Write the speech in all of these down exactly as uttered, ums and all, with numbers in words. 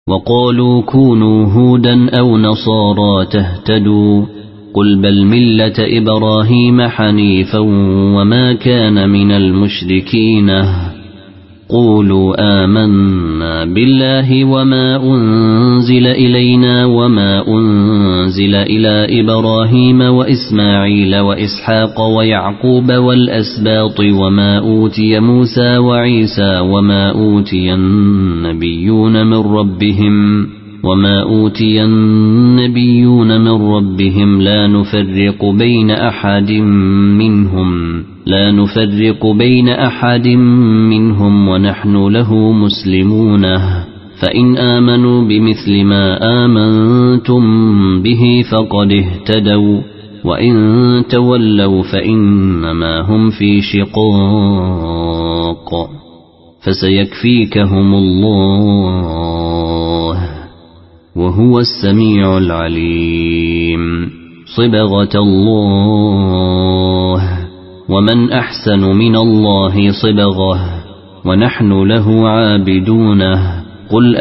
وقالوا كونوا هودا أو نصارى تهتدوا قل بل ملة إبراهيم حنيفا وما كان من المشركين قولوا آمنا بالله وما أنزل إلينا وما أنزل إلى إبراهيم وإسماعيل وإسحاق ويعقوب والأسباط وما أوتي موسى وعيسى وما أوتي النبيون من ربهم وما أوتي النبيون من ربهم لا نفرق بين أحد منهم لا نفرق بين أحد منهم ونحن له مسلمون فإن آمنوا بمثل ما آمنتم به فقد اهتدوا وإن تولوا فإنما هم في شقاق فسيكفيكهم الله وهو السميع العليم صبغة الله ومن أحسن من الله صبغة ونحن له عابدون قل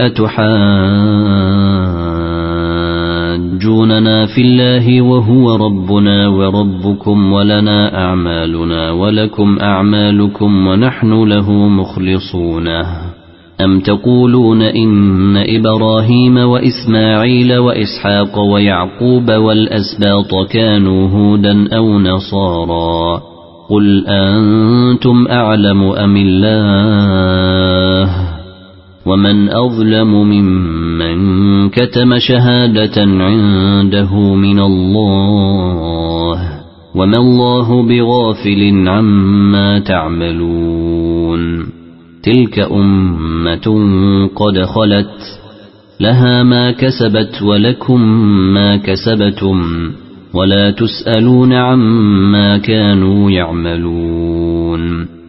أتحاجوننا في الله وهو ربنا وربكم ولنا أعمالنا ولكم أعمالكم ونحن له مخلصون أم تقولون إن إبراهيم وإسماعيل وإسحاق ويعقوب والأسباط كانوا هودا أو نصارى قل أنتم أعلم أم الله ومن أظلم ممن كتم شهادة عنده من الله وما الله بغافل عما تعملون تلك أمة قد خلت لها ما كسبت ولكم ما كسبتم ولا تسألون عما كانوا يعملون